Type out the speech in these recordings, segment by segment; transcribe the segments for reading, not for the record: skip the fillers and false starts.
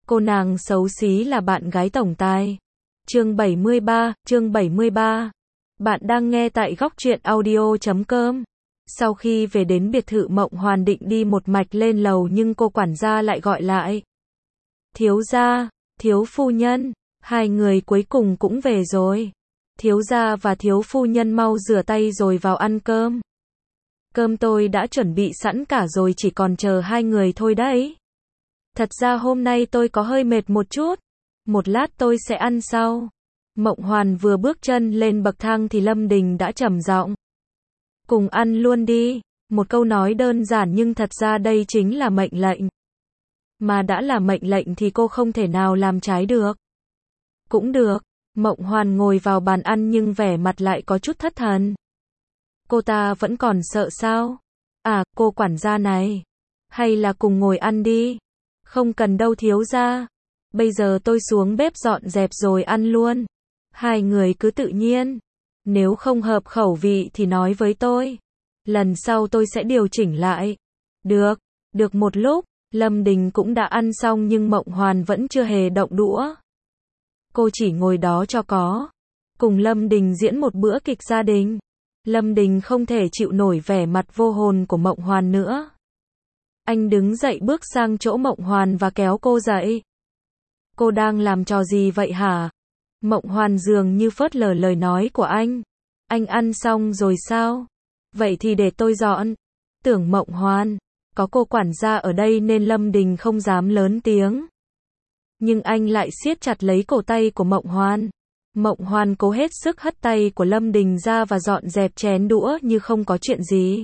Cô nàng xấu xí là bạn gái tổng tài. Chương 73. Bạn đang nghe tại góc truyện audio.com. Sau khi về đến biệt thự, Mộng Hoàn định đi một mạch lên lầu nhưng cô quản gia lại gọi lại. Thiếu gia, thiếu phu nhân, hai người cuối cùng cũng về rồi. Thiếu gia và thiếu phu nhân mau rửa tay rồi vào ăn cơm. Cơm tôi đã chuẩn bị sẵn cả rồi, chỉ còn chờ hai người thôi đấy. Thật ra hôm nay tôi có hơi mệt một chút. Một lát tôi sẽ ăn sau. Mộng Hoàn vừa bước chân lên bậc thang thì Lâm Đình đã trầm giọng. Cùng ăn luôn đi. Một câu nói đơn giản nhưng thật ra đây chính là mệnh lệnh. Mà đã là mệnh lệnh thì cô không thể nào làm trái được. Cũng được. Mộng Hoàn ngồi vào bàn ăn nhưng vẻ mặt lại có chút thất thần. Cô ta vẫn còn sợ sao? À, cô quản gia này. Hay là cùng ngồi ăn đi? Không cần đâu thiếu gia. Bây giờ tôi xuống bếp dọn dẹp rồi ăn luôn. Hai người cứ tự nhiên. Nếu không hợp khẩu vị thì nói với tôi. Lần sau tôi sẽ điều chỉnh lại. Được. Được một lúc, Lâm Đình cũng đã ăn xong nhưng Mộng Hoàn vẫn chưa hề động đũa. Cô chỉ ngồi đó cho có. Cùng Lâm Đình diễn một bữa kịch gia đình. Lâm Đình không thể chịu nổi vẻ mặt vô hồn của Mộng Hoàn nữa. Anh đứng dậy bước sang chỗ Mộng Hoàn và kéo cô dậy. Cô đang làm trò gì vậy hả? Mộng Hoàn dường như phớt lờ lời nói của anh. Anh ăn xong rồi sao? Vậy thì để tôi dọn. Tưởng Mộng Hoàn, có cô quản gia ở đây nên Lâm Đình không dám lớn tiếng. Nhưng anh lại siết chặt lấy cổ tay của Mộng Hoàn. Mộng Hoàn cố hết sức hất tay của Lâm Đình ra và dọn dẹp chén đũa như không có chuyện gì.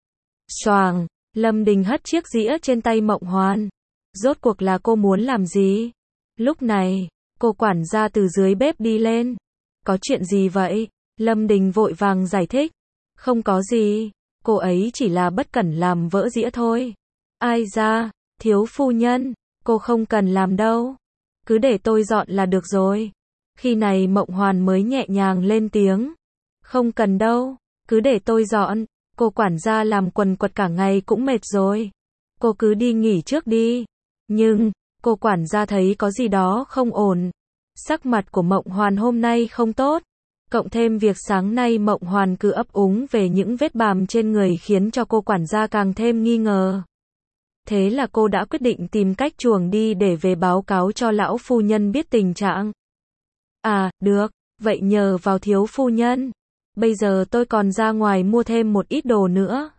Xoàng, Lâm Đình hất chiếc dĩa trên tay Mộng Hoàn. Rốt cuộc là cô muốn làm gì? Lúc này, cô quản gia từ dưới bếp đi lên. Có chuyện gì vậy? Lâm Đình vội vàng giải thích. Không có gì, cô ấy chỉ là bất cẩn làm vỡ dĩa thôi. Ai da, thiếu phu nhân, cô không cần làm đâu. Cứ để tôi dọn là được rồi. Khi này Mộng Hoàn mới nhẹ nhàng lên tiếng. Không cần đâu, cứ để tôi dọn. Cô quản gia làm quần quật cả ngày cũng mệt rồi. Cô cứ đi nghỉ trước đi. Nhưng, cô quản gia thấy có gì đó không ổn. Sắc mặt của Mộng Hoàn hôm nay không tốt. Cộng thêm việc sáng nay Mộng Hoàn cứ ấp úng về những vết bàm trên người khiến cho cô quản gia càng thêm nghi ngờ. Thế là cô đã quyết định tìm cách chuồng đi để về báo cáo cho lão phu nhân biết tình trạng. À, được, vậy nhờ vào thiếu phu nhân. Bây giờ tôi còn ra ngoài mua thêm một ít đồ nữa.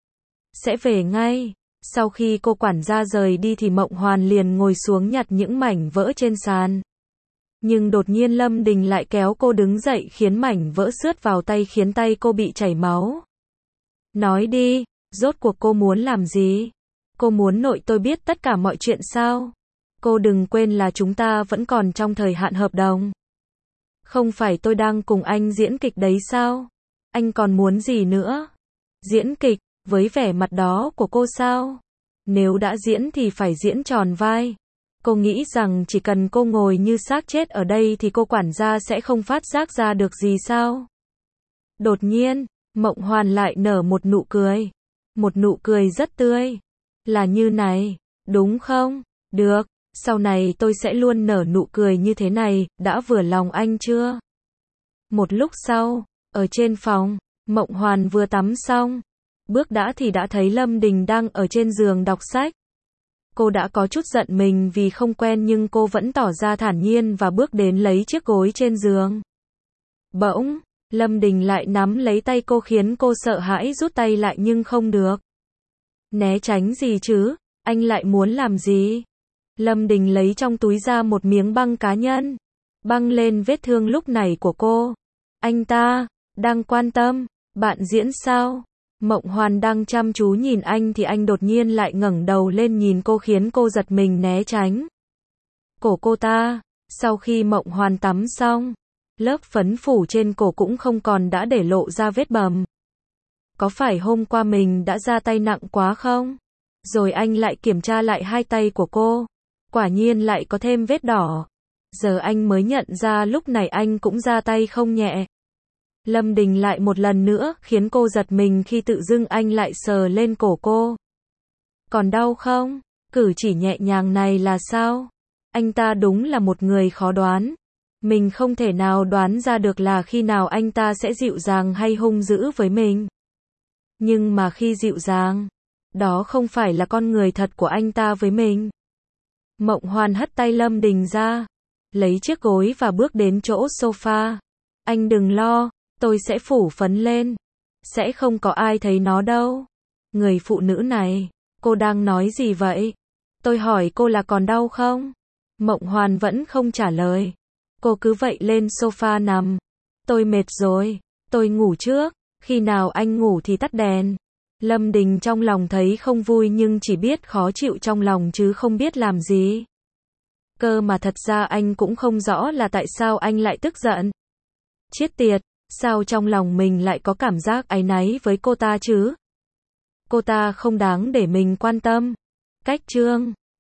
Sẽ về ngay. Sau khi cô quản gia rời đi thì Mộng Hoàn liền ngồi xuống nhặt những mảnh vỡ trên sàn. Nhưng đột nhiên Lâm Đình lại kéo cô đứng dậy khiến mảnh vỡ xước vào tay khiến tay cô bị chảy máu. Nói đi, rốt cuộc cô muốn làm gì? Cô muốn nội tôi biết tất cả mọi chuyện sao? Cô đừng quên là chúng ta vẫn còn trong thời hạn hợp đồng. Không phải tôi đang cùng anh diễn kịch đấy sao? Anh còn muốn gì nữa? Diễn kịch, với vẻ mặt đó của cô sao? Nếu đã diễn thì phải diễn tròn vai. Cô nghĩ rằng chỉ cần cô ngồi như xác chết ở đây thì cô quản gia sẽ không phát giác ra được gì sao? Đột nhiên, Mộng Hoàn lại nở một nụ cười. Một nụ cười rất tươi. Là như này, đúng không? Được, sau này tôi sẽ luôn nở nụ cười như thế này, đã vừa lòng anh chưa? Một lúc sau, ở trên phòng, Mộng Hoàn vừa tắm xong. Bước đã thì đã thấy Lâm Đình đang ở trên giường đọc sách. Cô đã có chút giận mình vì không quen nhưng cô vẫn tỏ ra thản nhiên và bước đến lấy chiếc gối trên giường. Bỗng, Lâm Đình lại nắm lấy tay cô khiến cô sợ hãi rút tay lại nhưng không được. Né tránh gì chứ? Anh lại muốn làm gì? Lâm Đình lấy trong túi ra một miếng băng cá nhân. Băng lên vết thương lúc này của cô. Anh ta, đang quan tâm, bạn diễn sao? Mộng Hoàn đang chăm chú nhìn anh thì anh đột nhiên lại ngẩng đầu lên nhìn cô khiến cô giật mình né tránh. Cổ cô ta, sau khi Mộng Hoàn tắm xong, lớp phấn phủ trên cổ cũng không còn đã để lộ ra vết bầm. Có phải hôm qua mình đã ra tay nặng quá không? Rồi anh lại kiểm tra lại hai tay của cô. Quả nhiên lại có thêm vết đỏ. Giờ anh mới nhận ra lúc này anh cũng ra tay không nhẹ. Lâm Đình lại một lần nữa khiến cô giật mình khi tự dưng anh lại sờ lên cổ cô. Còn đau không? Cử chỉ nhẹ nhàng này là sao? Anh ta đúng là một người khó đoán. Mình không thể nào đoán ra được là khi nào anh ta sẽ dịu dàng hay hung dữ với mình. Nhưng mà khi dịu dàng, đó không phải là con người thật của anh ta với mình. Mộng Hoàn hất tay Lâm Đình ra, lấy chiếc gối và bước đến chỗ sofa. Anh đừng lo, tôi sẽ phủ phấn lên. Sẽ không có ai thấy nó đâu. Người phụ nữ này, cô đang nói gì vậy? Tôi hỏi cô là còn đau không? Mộng Hoàn vẫn không trả lời. Cô cứ vậy lên sofa nằm. Tôi mệt rồi, tôi ngủ trước, khi nào anh ngủ thì tắt đèn. Lâm Đình trong lòng thấy không vui nhưng chỉ biết khó chịu trong lòng chứ không biết làm gì. Cơ mà thật ra anh cũng không rõ là tại sao anh lại tức giận. Chết tiệt, sao trong lòng mình lại có cảm giác áy náy với cô ta chứ? Cô ta không đáng để mình quan tâm. Cách chương